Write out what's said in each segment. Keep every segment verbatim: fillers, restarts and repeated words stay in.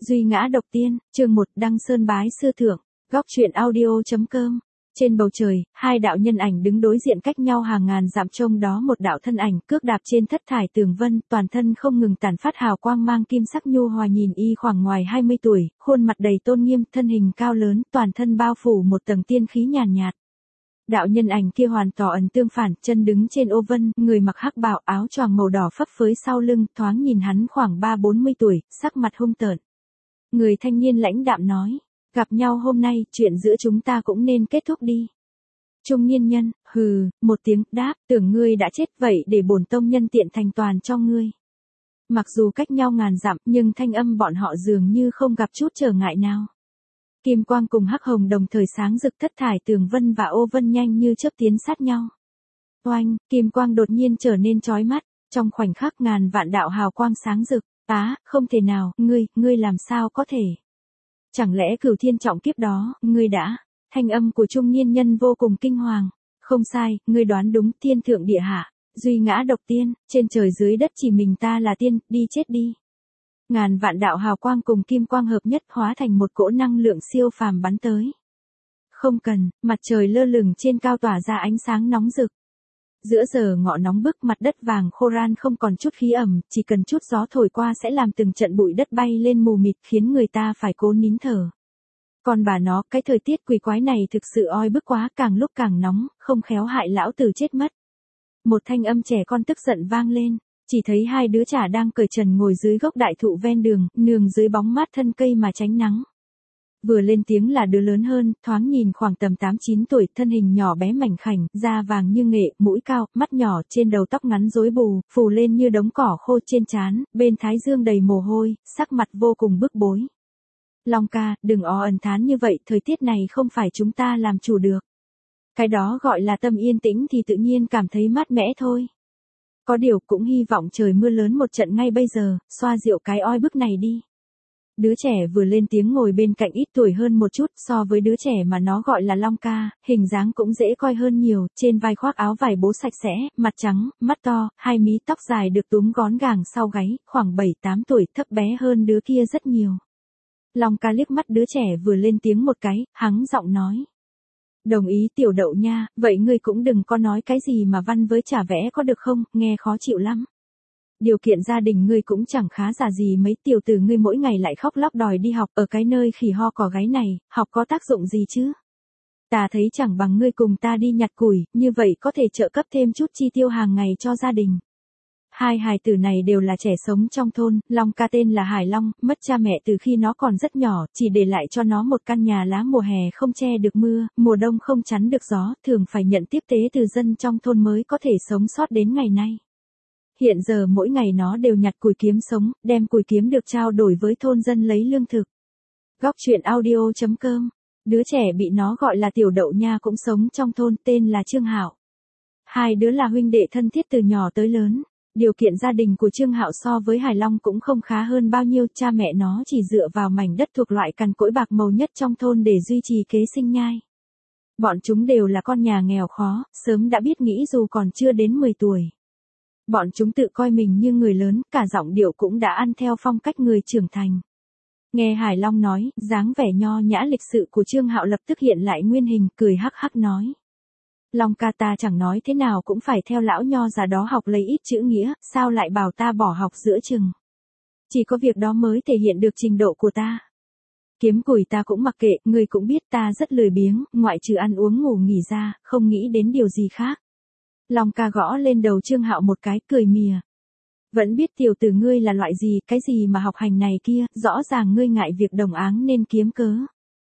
Duy ngã độc tiên, chương một Đăng Sơn bái sư thượng, góc truyện audio.com. Trên bầu trời, hai đạo nhân ảnh đứng đối diện cách nhau hàng ngàn dặm, trông đó một đạo thân ảnh cước đạp trên thất thải tường vân, toàn thân không ngừng tản phát hào quang mang kim sắc nhu hòa, nhìn y khoảng ngoài hai mươi tuổi, khuôn mặt đầy tôn nghiêm, thân hình cao lớn, toàn thân bao phủ một tầng tiên khí nhàn nhạt. Đạo nhân ảnh kia hoàn tỏ ẩn tương phản, chân đứng trên ô vân, người mặc hắc bào, áo choàng màu đỏ phấp phới sau lưng, thoáng nhìn hắn khoảng ba bốn mươi tuổi, sắc mặt hung tợn. Người thanh niên lãnh đạm nói, gặp nhau hôm nay, chuyện giữa chúng ta cũng nên kết thúc đi. Trung niên nhân, hừ, một tiếng, đáp, tưởng ngươi đã chết, vậy để bổn tông nhân tiện thành toàn cho ngươi. Mặc dù cách nhau ngàn dặm, nhưng thanh âm bọn họ dường như không gặp chút trở ngại nào. Kim quang cùng hắc hồng đồng thời sáng rực, thất thải tường vân và ô vân nhanh như chớp tiến sát nhau. Oanh, kim quang đột nhiên trở nên chói mắt, trong khoảnh khắc ngàn vạn đạo hào quang sáng rực. Á, không thể nào, ngươi, ngươi làm sao có thể? Chẳng lẽ cửu thiên trọng kiếp đó, ngươi đã? Thanh âm của trung niên nhân vô cùng kinh hoàng. Không sai, ngươi đoán đúng, thiên thượng địa hạ, duy ngã độc tiên, trên trời dưới đất chỉ mình ta là tiên, đi chết đi. Ngàn vạn đạo hào quang cùng kim quang hợp nhất hóa thành một cỗ năng lượng siêu phàm bắn tới. Không cần, mặt trời lơ lửng trên cao tỏa ra ánh sáng nóng rực. Giữa giờ ngọ nóng bức, mặt đất vàng khô ran không còn chút khí ẩm, chỉ cần chút gió thổi qua sẽ làm từng trận bụi đất bay lên mù mịt, khiến người ta phải cố nín thở. Còn bà nó, cái thời tiết quỷ quái này thực sự oi bức quá, càng lúc càng nóng, không khéo hại lão tử chết mất. Một thanh âm trẻ con tức giận vang lên, chỉ thấy hai đứa trẻ đang cởi trần ngồi dưới gốc đại thụ ven đường, nương dưới bóng mát thân cây mà tránh nắng. Vừa lên tiếng là đứa lớn hơn, thoáng nhìn khoảng tầm tám chín tuổi, thân hình nhỏ bé mảnh khảnh, da vàng như nghệ, mũi cao, mắt nhỏ, trên đầu tóc ngắn rối bù, phủ lên như đống cỏ khô trên trán, bên thái dương đầy mồ hôi, sắc mặt vô cùng bức bối. Long ca, đừng ó ẩn thán như vậy, thời tiết này không phải chúng ta làm chủ được. Cái đó gọi là tâm yên tĩnh thì tự nhiên cảm thấy mát mẻ thôi. Có điều cũng hy vọng trời mưa lớn một trận ngay bây giờ, xoa dịu cái oi bức này đi. Đứa trẻ vừa lên tiếng ngồi bên cạnh ít tuổi hơn một chút, so với đứa trẻ mà nó gọi là Long ca, hình dáng cũng dễ coi hơn nhiều, trên vai khoác áo vải bố sạch sẽ, mặt trắng, mắt to, hai mí tóc dài được túm gón gàng sau gáy, khoảng bảy tám tuổi, thấp bé hơn đứa kia rất nhiều. Long ca liếc mắt đứa trẻ vừa lên tiếng một cái, hắng giọng nói. Đồng ý tiểu đậu nha, vậy ngươi cũng đừng có nói cái gì mà văn với trả vẽ có được không, nghe khó chịu lắm. Điều kiện gia đình ngươi cũng chẳng khá giả gì mấy, tiểu tử ngươi mỗi ngày lại khóc lóc đòi đi học ở cái nơi khỉ ho cò gáy này, học có tác dụng gì chứ? Ta thấy chẳng bằng ngươi cùng ta đi nhặt củi, như vậy có thể trợ cấp thêm chút chi tiêu hàng ngày cho gia đình. Hai hài tử này đều là trẻ sống trong thôn, Long ca tên là Hải Long, mất cha mẹ từ khi nó còn rất nhỏ, chỉ để lại cho nó một căn nhà lá, mùa hè không che được mưa, mùa đông không chắn được gió, thường phải nhận tiếp tế từ dân trong thôn mới có thể sống sót đến ngày nay. Hiện giờ mỗi ngày nó đều nhặt củi kiếm sống, đem củi kiếm được trao đổi với thôn dân lấy lương thực. Góc truyện audio.com. Đứa trẻ bị nó gọi là tiểu đậu nha cũng sống trong thôn, tên là Trương Hạo. Hai đứa là huynh đệ thân thiết từ nhỏ tới lớn. Điều kiện gia đình của Trương Hạo so với Hải Long cũng không khá hơn bao nhiêu, cha mẹ nó chỉ dựa vào mảnh đất thuộc loại cằn cỗi bạc màu nhất trong thôn để duy trì kế sinh nhai. Bọn chúng đều là con nhà nghèo khó, sớm đã biết nghĩ dù còn chưa đến mười tuổi. Bọn chúng tự coi mình như người lớn, cả giọng điệu cũng đã ăn theo phong cách người trưởng thành. Nghe Hải Long nói, dáng vẻ nho nhã lịch sự của Trương Hạo lập tức hiện lại nguyên hình, cười hắc hắc nói. Long ca, ta chẳng nói thế nào cũng phải theo lão nho già đó học lấy ít chữ nghĩa, sao lại bảo ta bỏ học giữa chừng? Chỉ có việc đó mới thể hiện được trình độ của ta. Kiếm củi ta cũng mặc kệ, ngươi cũng biết ta rất lười biếng, ngoại trừ ăn uống ngủ nghỉ ra, không nghĩ đến điều gì khác. Long ca gõ lên đầu Trương Hạo một cái, cười mỉa. Vẫn biết tiểu tử ngươi là loại gì, cái gì mà học hành này kia, rõ ràng ngươi ngại việc đồng áng nên kiếm cớ.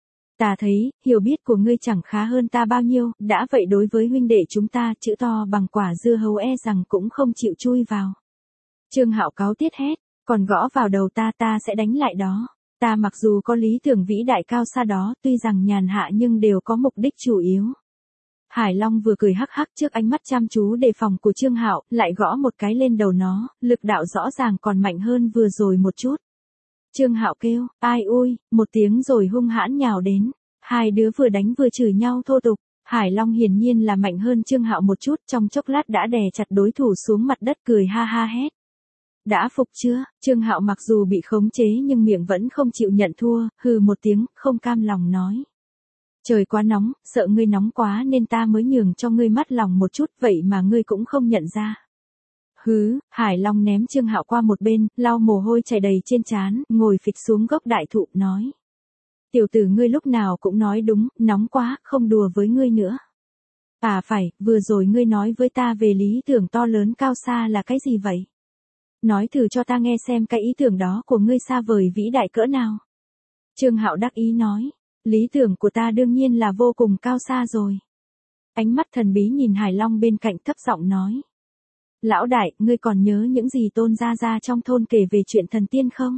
Ta thấy, hiểu biết của ngươi chẳng khá hơn ta bao nhiêu, đã vậy đối với huynh đệ chúng ta, chữ to bằng quả dưa hấu e rằng cũng không chịu chui vào. Trương Hạo cáu tiết hét, còn gõ vào đầu ta ta sẽ đánh lại đó. Ta mặc dù có lý tưởng vĩ đại cao xa đó, tuy rằng nhàn hạ nhưng đều có mục đích chủ yếu. Hải Long vừa cười hắc hắc trước ánh mắt chăm chú đề phòng của Trương Hạo, lại gõ một cái lên đầu nó, lực đạo rõ ràng còn mạnh hơn vừa rồi một chút. Trương Hạo kêu, ai ui, một tiếng rồi hung hãn nhào đến. Hai đứa vừa đánh vừa chửi nhau thô tục. Hải Long hiển nhiên là mạnh hơn Trương Hạo một chút, trong chốc lát đã đè chặt đối thủ xuống mặt đất, cười ha ha hét. Đã phục chưa? Trương Hạo mặc dù bị khống chế nhưng miệng vẫn không chịu nhận thua, hừ một tiếng, không cam lòng nói. Trời quá nóng, sợ ngươi nóng quá nên ta mới nhường cho ngươi mát lòng một chút, vậy mà ngươi cũng không nhận ra. Hứ, Hải Long ném Trương Hạo qua một bên, lau mồ hôi chảy đầy trên trán, ngồi phịch xuống gốc đại thụ, nói. Tiểu tử ngươi lúc nào cũng nói đúng, nóng quá, không đùa với ngươi nữa. À phải, vừa rồi ngươi nói với ta về lý tưởng to lớn cao xa là cái gì vậy? Nói thử cho ta nghe xem cái ý tưởng đó của ngươi xa vời vĩ đại cỡ nào. Trương Hạo đắc ý nói, lý tưởng của ta đương nhiên là vô cùng cao xa rồi. Ánh mắt thần bí nhìn Hải Long bên cạnh thấp giọng nói. Lão đại, ngươi còn nhớ những gì Tôn gia gia trong thôn kể về chuyện thần tiên không?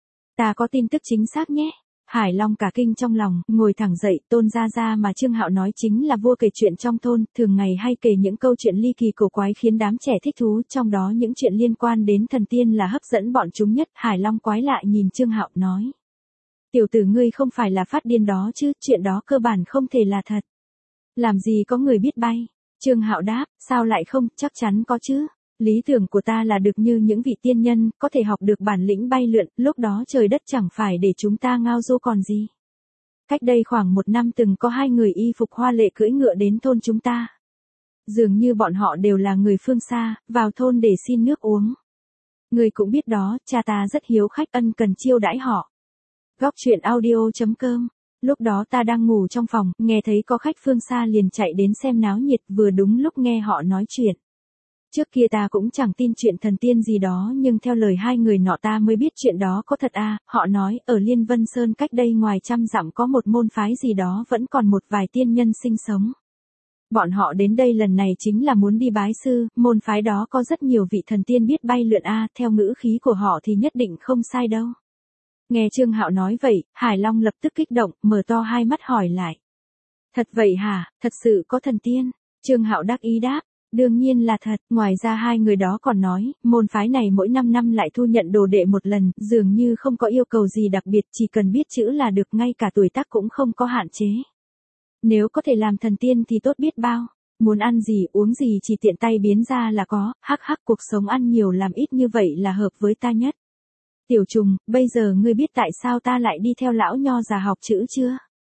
Ta có tin tức chính xác nhé. Hải Long cả kinh trong lòng, ngồi thẳng dậy, Tôn gia gia mà Trương Hạo nói chính là vua kể chuyện trong thôn, thường ngày hay kể những câu chuyện ly kỳ cổ quái khiến đám trẻ thích thú, trong đó những chuyện liên quan đến thần tiên là hấp dẫn bọn chúng nhất. Hải Long quái lại nhìn Trương Hạo nói. Tiểu tử ngươi không phải là phát điên đó chứ, chuyện đó cơ bản không thể là thật. Làm gì có người biết bay? Trương Hạo đáp, sao lại không, chắc chắn có chứ. Lý tưởng của ta là được như những vị tiên nhân, có thể học được bản lĩnh bay lượn, lúc đó trời đất chẳng phải để chúng ta ngao du còn gì. Cách đây khoảng một năm từng có hai người y phục hoa lệ cưỡi ngựa đến thôn chúng ta. Dường như bọn họ đều là người phương xa, vào thôn để xin nước uống. Người cũng biết đó, cha ta rất hiếu khách, ân cần chiêu đãi họ. Góc truyện audio chấm com. Lúc đó ta đang ngủ trong phòng, nghe thấy có khách phương xa liền chạy đến xem náo nhiệt, vừa đúng lúc nghe họ nói chuyện. Trước kia ta cũng chẳng tin chuyện thần tiên gì đó, nhưng theo lời hai người nọ ta mới biết chuyện đó có thật à. Họ nói ở Liên Vân Sơn cách đây ngoài trăm dặm có một môn phái gì đó vẫn còn một vài tiên nhân sinh sống. Bọn họ đến đây lần này chính là muốn đi bái sư, môn phái đó có rất nhiều vị thần tiên biết bay lượn a, à, theo ngữ khí của họ thì nhất định không sai đâu. Nghe Trương Hạo nói vậy, Hải Long lập tức kích động, mở to hai mắt hỏi lại. Thật vậy hả, thật sự có thần tiên? Trương Hạo đắc ý đáp. Đương nhiên là thật, ngoài ra hai người đó còn nói, môn phái này mỗi năm năm lại thu nhận đồ đệ một lần, dường như không có yêu cầu gì đặc biệt, chỉ cần biết chữ là được, ngay cả tuổi tác cũng không có hạn chế. Nếu có thể làm thần tiên thì tốt biết bao, muốn ăn gì uống gì chỉ tiện tay biến ra là có, hắc hắc cuộc sống ăn nhiều làm ít như vậy là hợp với ta nhất. Tiểu trùng, bây giờ ngươi biết tại sao ta lại đi theo lão nho già học chữ chưa?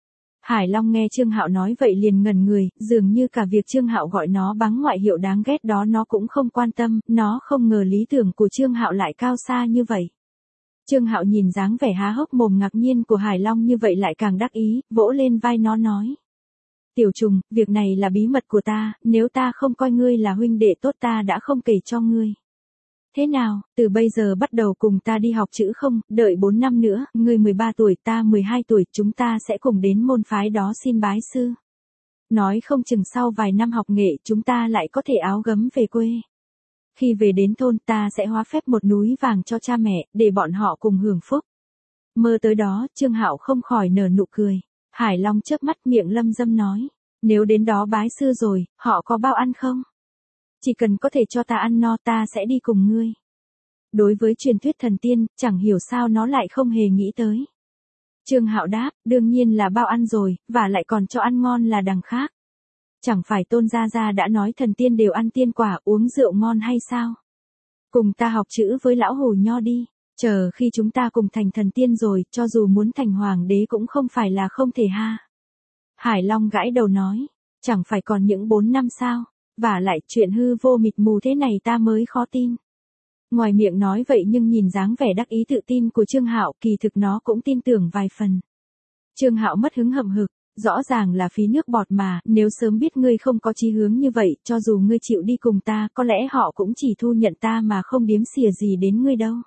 Hải Long nghe Trương Hạo nói vậy liền ngẩn người, dường như cả việc Trương Hạo gọi nó bằng ngoại hiệu đáng ghét đó nó cũng không quan tâm, nó không ngờ lý tưởng của Trương Hạo lại cao xa như vậy. Trương Hạo nhìn dáng vẻ há hốc mồm ngạc nhiên của Hải Long như vậy lại càng đắc ý, vỗ lên vai nó nói. Tiểu trùng, việc này là bí mật của ta, nếu ta không coi ngươi là huynh đệ tốt ta đã không kể cho ngươi. Thế nào, từ bây giờ bắt đầu cùng ta đi học chữ không, đợi bốn năm nữa, ngươi mười ba tuổi ta mười hai tuổi, chúng ta sẽ cùng đến môn phái đó xin bái sư. Nói không chừng sau vài năm học nghệ chúng ta lại có thể áo gấm về quê. Khi về đến thôn ta sẽ hóa phép một núi vàng cho cha mẹ, để bọn họ cùng hưởng phúc. Mơ tới đó, Trương Hạo không khỏi nở nụ cười. Hải Long chớp mắt miệng lâm dâm nói, nếu đến đó bái sư rồi, họ có bao ăn không? Chỉ cần có thể cho ta ăn no ta sẽ đi cùng ngươi. Đối với truyền thuyết thần tiên, chẳng hiểu sao nó lại không hề nghĩ tới. Trương Hạo đáp, đương nhiên là bao ăn rồi, và lại còn cho ăn ngon là đằng khác. Chẳng phải Tôn gia gia đã nói thần tiên đều ăn tiên quả, uống rượu ngon hay sao? Cùng ta học chữ với lão Hồ Nho đi, chờ khi chúng ta cùng thành thần tiên rồi, cho dù muốn thành hoàng đế cũng không phải là không thể ha. Hải Long gãi đầu nói, chẳng phải còn những bốn năm sao? Và lại chuyện hư vô mịt mù thế này ta mới khó tin. Ngoài miệng nói vậy nhưng nhìn dáng vẻ đắc ý tự tin của Trương Hạo, kỳ thực nó cũng tin tưởng vài phần. Trương Hạo mất hứng hậm hực, rõ ràng là phí nước bọt mà, nếu sớm biết ngươi không có chí hướng như vậy, cho dù ngươi chịu đi cùng ta, có lẽ họ cũng chỉ thu nhận ta mà không điếm xỉa gì đến ngươi đâu.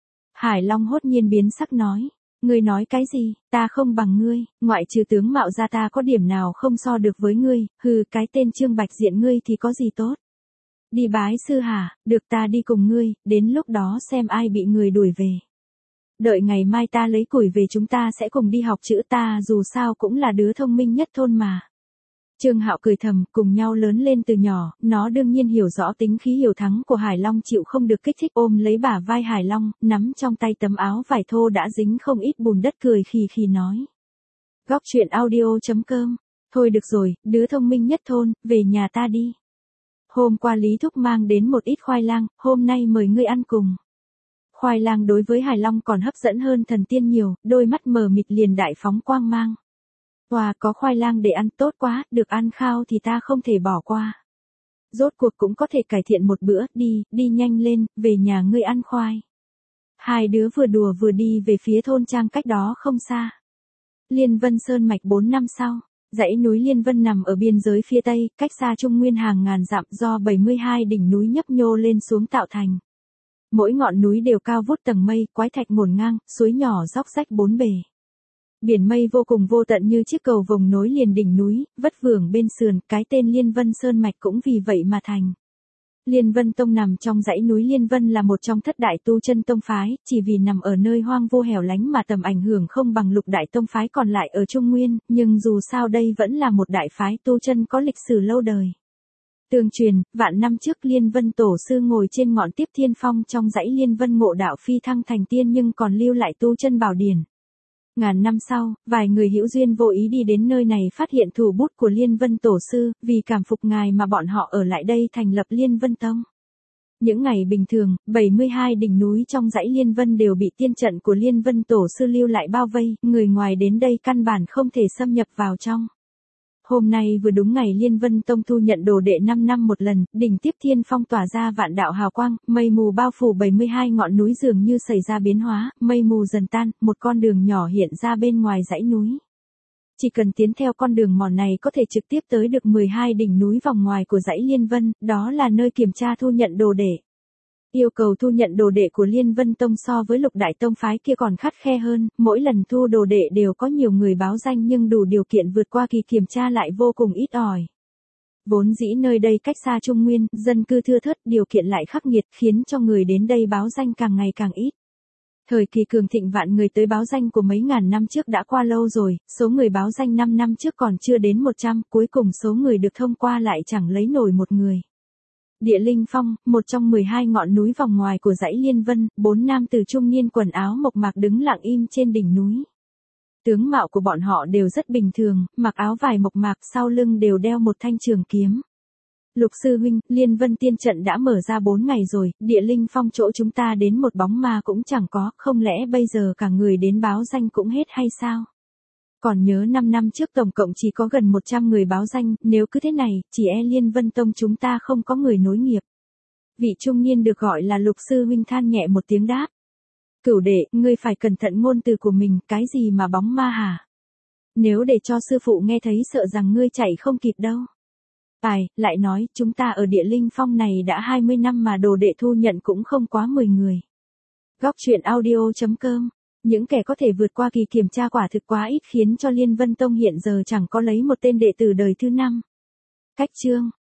Hải Long hốt nhiên biến sắc nói, ngươi nói cái gì, ta không bằng ngươi, ngoại trừ tướng mạo ra ta có điểm nào không so được với ngươi, hừ cái tên Trương Bạch Diện ngươi thì có gì tốt. Đi bái sư hả, được ta đi cùng ngươi, đến lúc đó xem ai bị người đuổi về. Đợi ngày mai ta lấy củi về chúng ta sẽ cùng đi học chữ, ta dù sao cũng là đứa thông minh nhất thôn mà. Trương Hạo cười thầm, cùng nhau lớn lên từ nhỏ, nó đương nhiên hiểu rõ tính khí hiếu thắng của Hải Long, chịu không được kích thích ôm lấy bả vai Hải Long, nắm trong tay tấm áo vải thô đã dính không ít bùn đất cười khì khì nói. Góc truyện audio chấm com. Thôi được rồi, đứa thông minh nhất thôn, về nhà ta đi. Hôm qua Lý Thúc mang đến một ít khoai lang, hôm nay mời ngươi ăn cùng. Khoai lang đối với Hải Long còn hấp dẫn hơn thần tiên nhiều, đôi mắt mờ mịt liền đại phóng quang mang. Wow, có khoai lang để ăn tốt quá, được ăn khao thì ta không thể bỏ qua. Rốt cuộc cũng có thể cải thiện một bữa, đi, đi nhanh lên, về nhà ngươi ăn khoai. Hai đứa vừa đùa vừa đi về phía thôn trang cách đó không xa. Liên Vân Sơn mạch bốn năm sau, dãy núi Liên Vân nằm ở biên giới phía tây, cách xa Trung Nguyên hàng ngàn dặm do bảy mươi hai đỉnh núi nhấp nhô lên xuống tạo thành. Mỗi ngọn núi đều cao vút tầng mây, quái thạch ngổn ngang, suối nhỏ róc rách bốn bề. Biển mây vô cùng vô tận như chiếc cầu vồng nối liền đỉnh núi, vất vưởng bên sườn, cái tên Liên Vân Sơn mạch cũng vì vậy mà thành. Liên Vân Tông nằm trong dãy núi Liên Vân là một trong thất đại tu chân tông phái, chỉ vì nằm ở nơi hoang vu hẻo lánh mà tầm ảnh hưởng không bằng lục đại tông phái còn lại ở Trung Nguyên, nhưng dù sao đây vẫn là một đại phái tu chân có lịch sử lâu đời. Tương truyền, vạn năm trước Liên Vân Tổ sư ngồi trên ngọn Tiếp Thiên Phong trong dãy Liên Vân ngộ đạo phi thăng thành tiên nhưng còn lưu lại tu chân bảo điển. Ngàn năm sau, vài người hữu duyên vô ý đi đến nơi này phát hiện thủ bút của Liên Vân Tổ sư, vì cảm phục ngài mà bọn họ ở lại đây thành lập Liên Vân Tông. Những ngày bình thường, bảy mươi hai đỉnh núi trong dãy Liên Vân đều bị tiên trận của Liên Vân Tổ sư lưu lại bao vây, người ngoài đến đây căn bản không thể xâm nhập vào trong. Hôm nay vừa đúng ngày Liên Vân Tông thu nhận đồ đệ năm năm một lần, đỉnh Tiếp Thiên Phong tỏa ra vạn đạo hào quang, mây mù bao phủ bảy mươi hai ngọn núi dường như xảy ra biến hóa, mây mù dần tan, một con đường nhỏ hiện ra bên ngoài dãy núi. Chỉ cần tiến theo con đường mòn này có thể trực tiếp tới được mười hai đỉnh núi vòng ngoài của dãy Liên Vân, đó là nơi kiểm tra thu nhận đồ đệ. Yêu cầu thu nhận đồ đệ của Liên Vân Tông so với lục đại tông phái kia còn khắt khe hơn, mỗi lần thu đồ đệ đều có nhiều người báo danh nhưng đủ điều kiện vượt qua kỳ kiểm tra lại vô cùng ít ỏi. Vốn dĩ nơi đây cách xa Trung Nguyên, dân cư thưa thớt, điều kiện lại khắc nghiệt khiến cho người đến đây báo danh càng ngày càng ít. Thời kỳ cường thịnh vạn người tới báo danh của mấy ngàn năm trước đã qua lâu rồi, số người báo danh năm năm trước còn chưa đến một trăm, cuối cùng số người được thông qua lại chẳng lấy nổi một người. Địa Linh Phong, một trong mười hai ngọn núi vòng ngoài của dãy Liên Vân, bốn nam tử trung niên quần áo mộc mạc đứng lặng im trên đỉnh núi. Tướng mạo của bọn họ đều rất bình thường, mặc áo vải mộc mạc, sau lưng đều đeo một thanh trường kiếm. Lục sư huynh, Liên Vân tiên trận đã mở ra bốn ngày rồi, Địa Linh Phong chỗ chúng ta đến một bóng ma cũng chẳng có, không lẽ bây giờ cả người đến báo danh cũng hết hay sao? Còn nhớ năm năm trước tổng cộng chỉ có gần một trăm người báo danh, nếu cứ thế này, chỉ e Liên Vân Tông chúng ta không có người nối nghiệp. Vị trung niên được gọi là Lục sư huynh than nhẹ một tiếng đáp. Cửu đệ, ngươi phải cẩn thận ngôn từ của mình, cái gì mà bóng ma hả? Nếu để cho sư phụ nghe thấy sợ rằng ngươi chạy không kịp đâu. Ai, lại nói, chúng ta ở Địa Linh Phong này đã hai mươi năm mà đồ đệ thu nhận cũng không quá mười người. Góc truyện audio chấm com. Những kẻ có thể vượt qua kỳ kiểm tra quả thực quá ít khiến cho Liên Vân Tông hiện giờ chẳng có lấy một tên đệ tử đời thứ năm. Cách chương